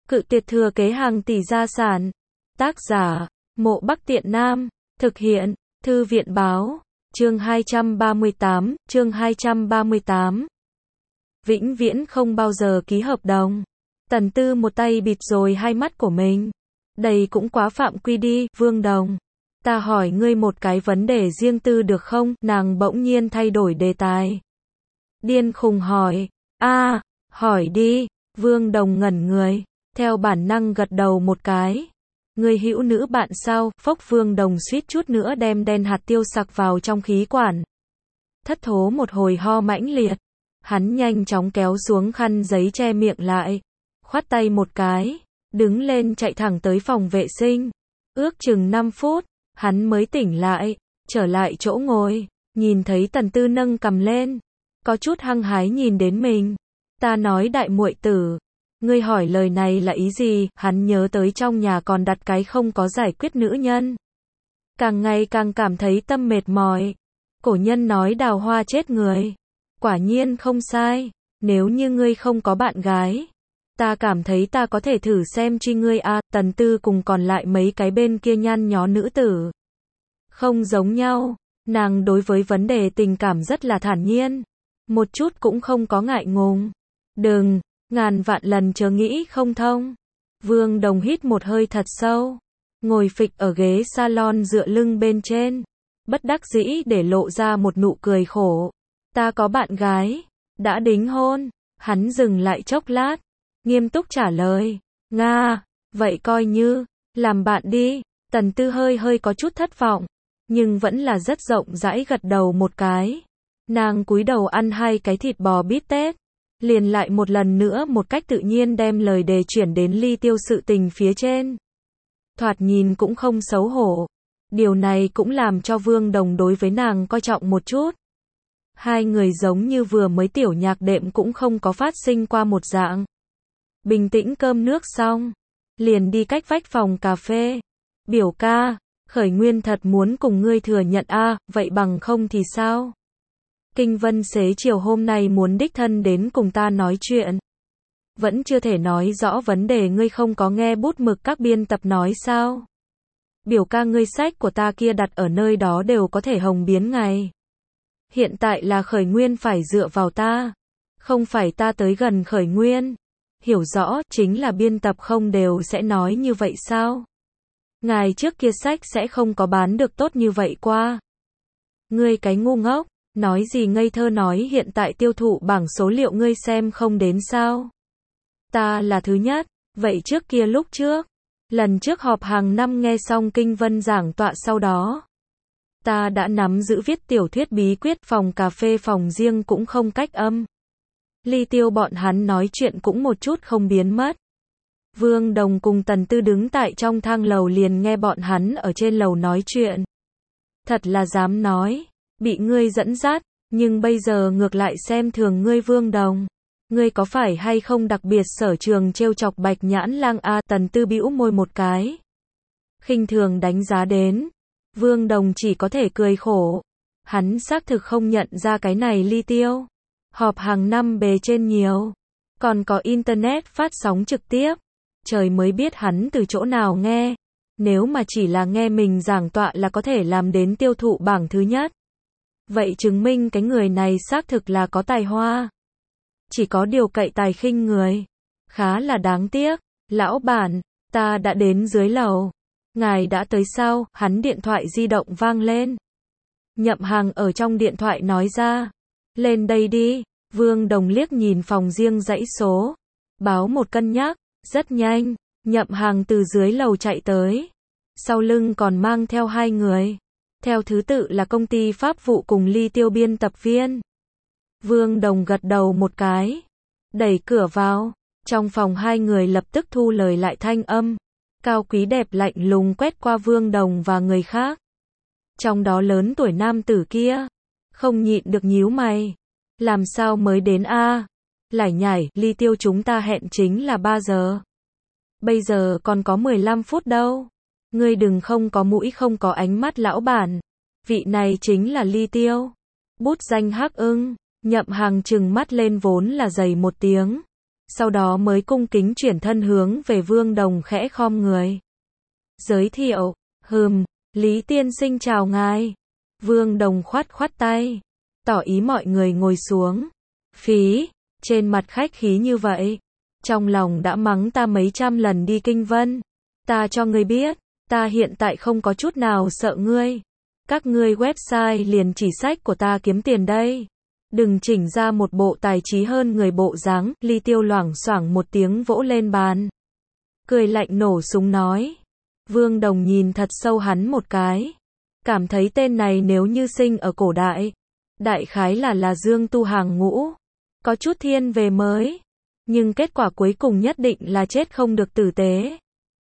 Cự tuyệt thừa kế hàng tỷ gia sản. Tác giả, Mộ Bắc Tiện Nam. Thực hiện, Thư viện báo. Chương 238. Vĩnh viễn không bao giờ ký hợp đồng. Tần Tư một tay bịt rồi hai mắt của mình. Đây cũng quá phạm quy đi, Vương Đồng. Ta hỏi ngươi một cái vấn đề riêng tư được không? Nàng bỗng nhiên thay đổi đề tài. Điên khùng hỏi. Hỏi đi. Vương Đồng ngẩn người. Theo bản năng gật đầu một cái. Ngươi hữu nữ bạn sao? Phốc, Vương Đồng suýt chút nữa đem đen hạt tiêu sặc vào trong khí quản. Thất thố một hồi ho mãnh liệt. Hắn nhanh chóng kéo xuống khăn giấy che miệng lại. Khoát tay một cái. Đứng lên chạy thẳng tới phòng vệ sinh. Ước chừng 5 phút. Hắn mới tỉnh lại. Trở lại chỗ ngồi. Nhìn thấy Tần Tư nâng cằm lên. Có chút hăng hái nhìn đến mình. Ta nói đại muội tử. Ngươi hỏi lời này là ý gì? Hắn nhớ tới trong nhà còn đặt cái không có giải quyết nữ nhân. Càng ngày càng cảm thấy tâm mệt mỏi. Cổ nhân nói đào hoa chết người. Quả nhiên không sai. Nếu như ngươi không có bạn gái, ta cảm thấy ta có thể thử xem truy ngươi a. Tần Tư cùng còn lại mấy cái bên kia nhăn nhó nữ tử. Không giống nhau. Nàng đối với vấn đề tình cảm rất là thản nhiên. Một chút cũng không có ngại ngùng. Đừng, ngàn vạn lần chớ nghĩ không thông. Vương Đồng hít một hơi thật sâu. Ngồi phịch ở ghế salon dựa lưng bên trên. Bất đắc dĩ để lộ ra một nụ cười khổ. Ta có bạn gái. Đã đính hôn. Hắn dừng lại chốc lát. Nghiêm túc trả lời. Nga, vậy coi như làm bạn đi. Tần Tư hơi có chút thất vọng. Nhưng vẫn là rất rộng rãi gật đầu một cái. Nàng cúi đầu ăn hai cái thịt bò bít tết. Liền lại một lần nữa một cách tự nhiên đem lời đề chuyển đến ly tiêu sự tình phía trên. Thoạt nhìn cũng không xấu hổ. Điều này cũng làm cho Vương Đồng đối với nàng coi trọng một chút. Hai người giống như vừa mới tiểu nhạc đệm cũng không có phát sinh qua một dạng. Bình tĩnh cơm nước xong. Liền đi cách vách phòng cà phê. Biểu ca, Khởi Nguyên thật muốn cùng ngươi thừa nhận vậy bằng không thì sao? Kinh Vân xế chiều hôm nay muốn đích thân đến cùng ta nói chuyện. Vẫn chưa thể nói rõ vấn đề, ngươi không có nghe bút mực các biên tập nói sao? Biểu ca, ngươi sách của ta kia đặt ở nơi đó đều có thể hồng biến ngày. Hiện tại là Khởi Nguyên phải dựa vào ta. Không phải ta tới gần Khởi Nguyên. Hiểu rõ, chính là biên tập không đều sẽ nói như vậy sao? Ngày trước kia sách sẽ không có bán được tốt như vậy qua. Ngươi cái ngu ngốc. Nói gì ngây thơ, nói hiện tại tiêu thụ bảng số liệu ngươi xem không đến sao? Ta là thứ nhất. Vậy trước kia lúc trước, lần trước họp hàng năm nghe xong Kinh Vân giảng tọa sau đó, ta đã nắm giữ viết tiểu thuyết bí quyết, phòng cà phê phòng riêng cũng không cách âm. Ly tiêu bọn hắn nói chuyện cũng một chút không biến mất. Vương Đồng cùng Tần Tư đứng tại trong thang lầu liền nghe bọn hắn ở trên lầu nói chuyện. Thật là dám nói. Bị ngươi dẫn dắt, nhưng bây giờ ngược lại xem thường ngươi Vương Đồng. Ngươi có phải hay không đặc biệt sở trường trêu chọc Bạch Nhãn Lang a? Tần Tư bĩu môi một cái. Khinh thường đánh giá đến. Vương Đồng chỉ có thể cười khổ. Hắn xác thực không nhận ra cái này ly tiêu. Họp hàng năm bề trên nhiều. Còn có internet phát sóng trực tiếp. Trời mới biết hắn từ chỗ nào nghe. Nếu mà chỉ là nghe mình giảng tọa là có thể làm đến tiêu thụ bảng thứ nhất. Vậy chứng minh cái người này xác thực là có tài hoa. Chỉ có điều cậy tài khinh người. Khá là đáng tiếc. Lão bản, ta đã đến dưới lầu. Ngài đã tới sao? Hắn điện thoại di động vang lên. Nhậm Hàng ở trong điện thoại nói ra. Lên đây đi. Vương Đồng liếc nhìn phòng riêng dãy số. Báo một cân nhắc. Rất nhanh. Nhậm Hàng từ dưới lầu chạy tới. Sau lưng còn mang theo hai người. Theo thứ tự là công ty pháp vụ cùng ly tiêu biên tập viên. Vương Đồng gật đầu một cái. Đẩy cửa vào. Trong phòng hai người lập tức thu lời lại thanh âm. Cao quý đẹp lạnh lùng quét qua Vương Đồng và người khác. Trong đó lớn tuổi nam tử kia. Không nhịn được nhíu mày. Làm sao mới đến a? Lải nhải, ly tiêu chúng ta hẹn chính là 3 giờ. Bây giờ còn có 15 phút đâu. Ngươi đừng không có mũi không có ánh mắt lão bản. Vị này chính là ly tiêu. Bút danh Hắc Ưng. Nhậm Hàng trừng mắt lên vốn là dày một tiếng. sau đó mới cung kính chuyển thân hướng về Vương Đồng khẽ khom người. Giới thiệu, Lý tiên sinh chào ngài. Vương Đồng khoát khoát tay, tỏ ý mọi người ngồi xuống. Phí, trên mặt khách khí như vậy, trong lòng đã mắng ta mấy trăm lần đi Kinh Vân. Ta cho ngươi biết, ta hiện tại không có chút nào sợ ngươi. Các ngươi website liền chỉ sách của ta kiếm tiền đây. Đừng chỉnh ra một bộ tài trí hơn người bộ dáng. Ly Tiêu loảng xoảng một tiếng vỗ lên bàn, cười lạnh nổ súng nói. Vương Đồng nhìn thật sâu hắn một cái, cảm thấy tên này nếu như sinh ở cổ đại, đại khái là Dương Tu hàng ngũ, có chút thiên về mới, nhưng kết quả cuối cùng nhất định là chết không được tử tế.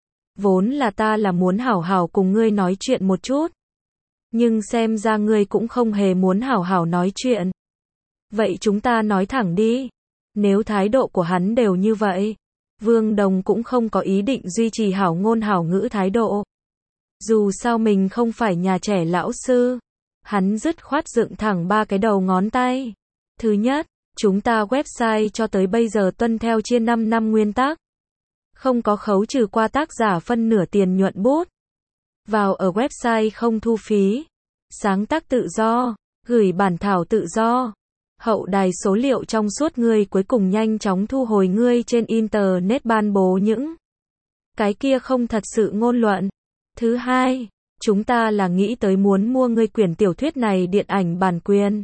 Vốn là ta là muốn hảo hảo cùng ngươi nói chuyện một chút, nhưng xem ra ngươi cũng không hề muốn hảo hảo nói chuyện. Vậy chúng ta nói thẳng đi. Nếu thái độ của hắn đều như vậy, Vương Đồng cũng không có ý định duy trì hảo ngôn hảo ngữ thái độ. Dù sao mình không phải nhà trẻ lão sư. Hắn dứt khoát dựng thẳng 3 cái đầu ngón tay. Thứ nhất, chúng ta website cho tới bây giờ tuân theo chia 5 năm nguyên tắc. Không có khấu trừ qua tác giả phân nửa tiền nhuận bút. Vào ở website không thu phí. Sáng tác tự do, gửi bản thảo tự do. Hậu đài số liệu trong suốt, ngươi cuối cùng nhanh chóng thu hồi ngươi trên internet ban bố những cái kia không thật sự ngôn luận. Thứ hai, chúng ta là nghĩ tới muốn mua ngươi quyển tiểu thuyết này điện ảnh bản quyền.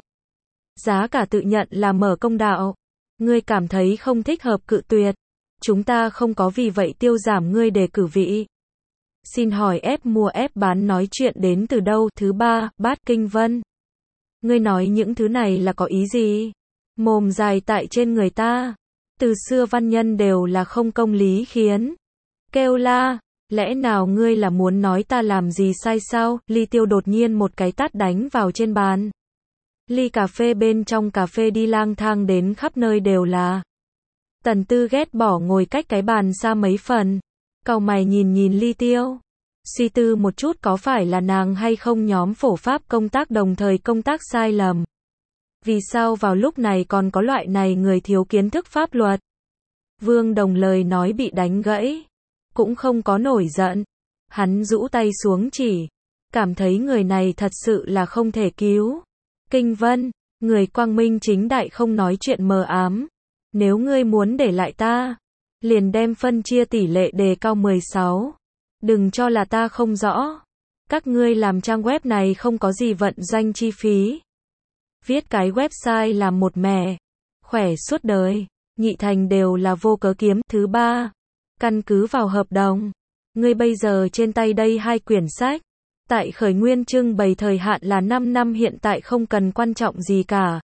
Giá cả tự nhận là mở công đạo. Ngươi cảm thấy không thích hợp cự tuyệt. Chúng ta không có vì vậy tiêu giảm ngươi đề cử vị. Xin hỏi ép mua ép bán nói chuyện đến từ đâu? Thứ ba, Bát Kinh Vân. Ngươi nói những thứ này là có ý gì? Mồm dài tại trên người ta. Từ xưa văn nhân đều là không công lý khiến kêu la. Lẽ nào ngươi là muốn nói ta làm gì sai sao? Ly Tiêu đột nhiên một cái tát đánh vào trên bàn. Ly cà phê bên trong cà phê đi lang thang đến khắp nơi đều là. Tần Tư ghét bỏ ngồi cách cái bàn xa mấy phần. Cau mày nhìn Ly Tiêu. Suy tư một chút có phải là nàng hay không nhóm phổ pháp công tác đồng thời công tác sai lầm. Vì sao vào lúc này còn có loại này người thiếu kiến thức pháp luật? Vương Đồng lời nói bị đánh gãy. Cũng không có nổi giận. Hắn rũ tay xuống chỉ. Cảm thấy người này thật sự là không thể cứu. Kinh Vân, người quang minh chính đại không nói chuyện mờ ám. Nếu ngươi muốn để lại ta, liền đem phân chia tỷ lệ đề cao 16. Đừng cho là ta không rõ. Các ngươi làm trang web này không có gì vận doanh chi phí. Viết cái website làm một mẻ. Khỏe suốt đời. Nhị thành đều là vô cớ kiếm. Thứ ba, căn cứ vào hợp đồng. Ngươi bây giờ trên tay đây 2 quyển sách. Tại khởi nguyên trưng bày thời hạn là 5 năm, hiện tại không cần quan trọng gì cả.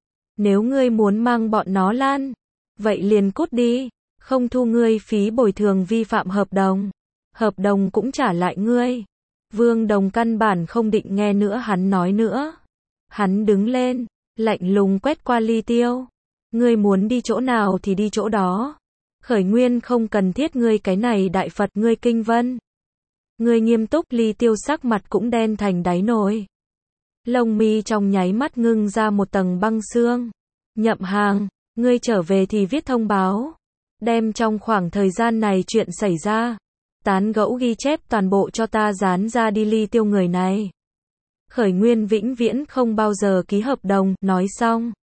Nếu ngươi muốn mang bọn nó lan, vậy liền cút đi. Không thu ngươi phí bồi thường vi phạm hợp đồng. Hợp đồng cũng trả lại ngươi. Vương Đồng căn bản không định nghe nữa hắn nói nữa. Hắn đứng lên, lạnh lùng quét qua Ly Tiêu. Ngươi muốn đi chỗ nào thì đi chỗ đó. Khởi nguyên không cần thiết ngươi cái này đại Phật, ngươi Kinh Vân. Ngươi nghiêm túc. Ly Tiêu sắc mặt cũng đen thành đáy nồi. Lông mi trong nháy mắt ngưng ra một tầng băng xương. Nhậm Hàng, ngươi trở về thì viết thông báo. Đem trong khoảng thời gian này chuyện xảy ra. Tán gẫu ghi chép toàn bộ cho ta dán ra đi. Ly Tiêu người này. Khởi nguyên vĩnh viễn không bao giờ ký hợp đồng. Nói xong.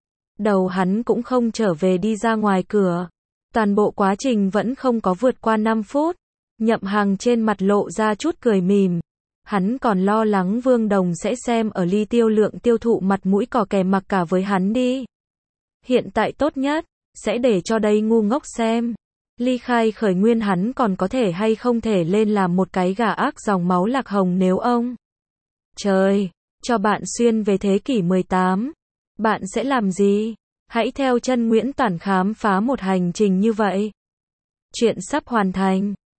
Đầu hắn cũng không trở về đi ra ngoài cửa. Toàn bộ quá trình vẫn không có vượt qua 5 phút. Nhậm Hàng trên mặt lộ ra chút cười mỉm. Hắn còn lo lắng Vương Đồng sẽ xem ở Ly Tiêu lượng tiêu thụ mặt mũi cò kè mặc cả với hắn đi. Hiện tại tốt nhất, sẽ để cho đây ngu ngốc xem. Ly khai khởi nguyên hắn còn có thể hay không thể lên làm một cái gà ác dòng máu lạc hồng nếu ông. Trời, cho bạn xuyên về thế kỷ 18. Bạn sẽ làm gì? Hãy theo chân Nguyễn Toản khám phá một hành trình như vậy. Chuyện sắp hoàn thành.